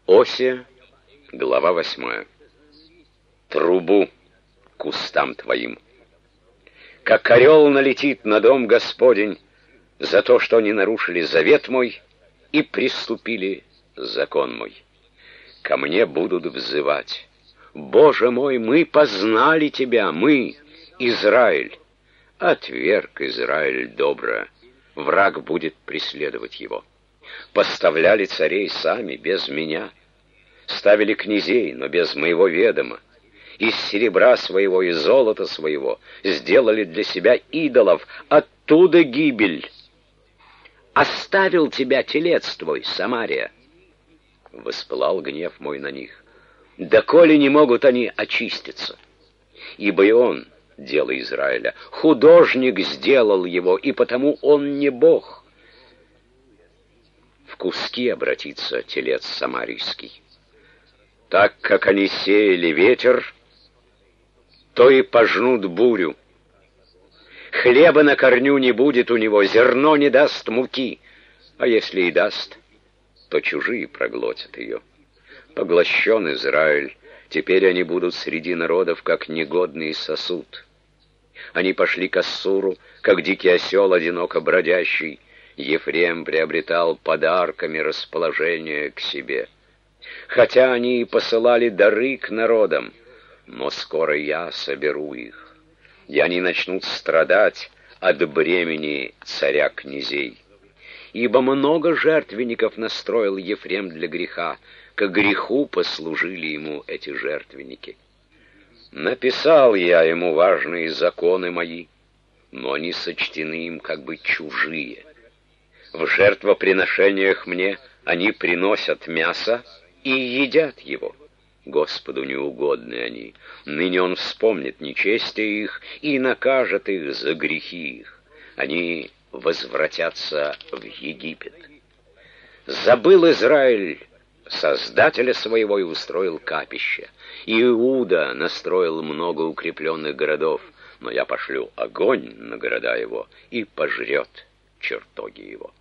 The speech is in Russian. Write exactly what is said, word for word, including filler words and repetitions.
Осия, глава восьмая. Трубу кустам твоим. Как орел налетит на дом Господень за то, что они нарушили завет мой и приступили закон мой. Ко мне будут взывать: Боже мой, мы познали тебя, мы, Израиль. Отверг Израиль добро, враг будет преследовать его. Поставляли царей сами, без меня. Ставили князей, но без моего ведома. Из серебра своего и золота своего сделали для себя идолов, оттуда гибель. Оставил тебя телец твой, Самария. Воспылал гнев мой на них. Доколе не могут они очиститься. Ибо и он, дело Израиля, художник сделал его, и потому он не Бог. В куски обратится телец самарийский. Так как они сеяли ветер, то и пожнут бурю. Хлеба на корню не будет у него, зерно не даст муки, а если и даст, то чужие проглотят ее. Поглощен Израиль, теперь они будут среди народов, как негодный сосуд. Они пошли к Ассуру, как дикий осел, одиноко бродящий. Ефрем приобретал подарками расположение к себе. Хотя они и посылали дары к народам, но скоро я соберу их, и они начнут страдать от бремени царя князей. Ибо много жертвенников настроил Ефрем для греха, к греху послужили ему эти жертвенники. Написал я ему важные законы мои, но они сочтены им как бы чужие. В жертвоприношениях мне они приносят мясо и едят его. Господу неугодны они. Ныне он вспомнит нечестие их и накажет их за грехи их. Они возвратятся в Египет. Забыл Израиль Создателя своего и устроил капище. Иуда настроил много укрепленных городов, но я пошлю огонь на города его и пожрет чертоги его.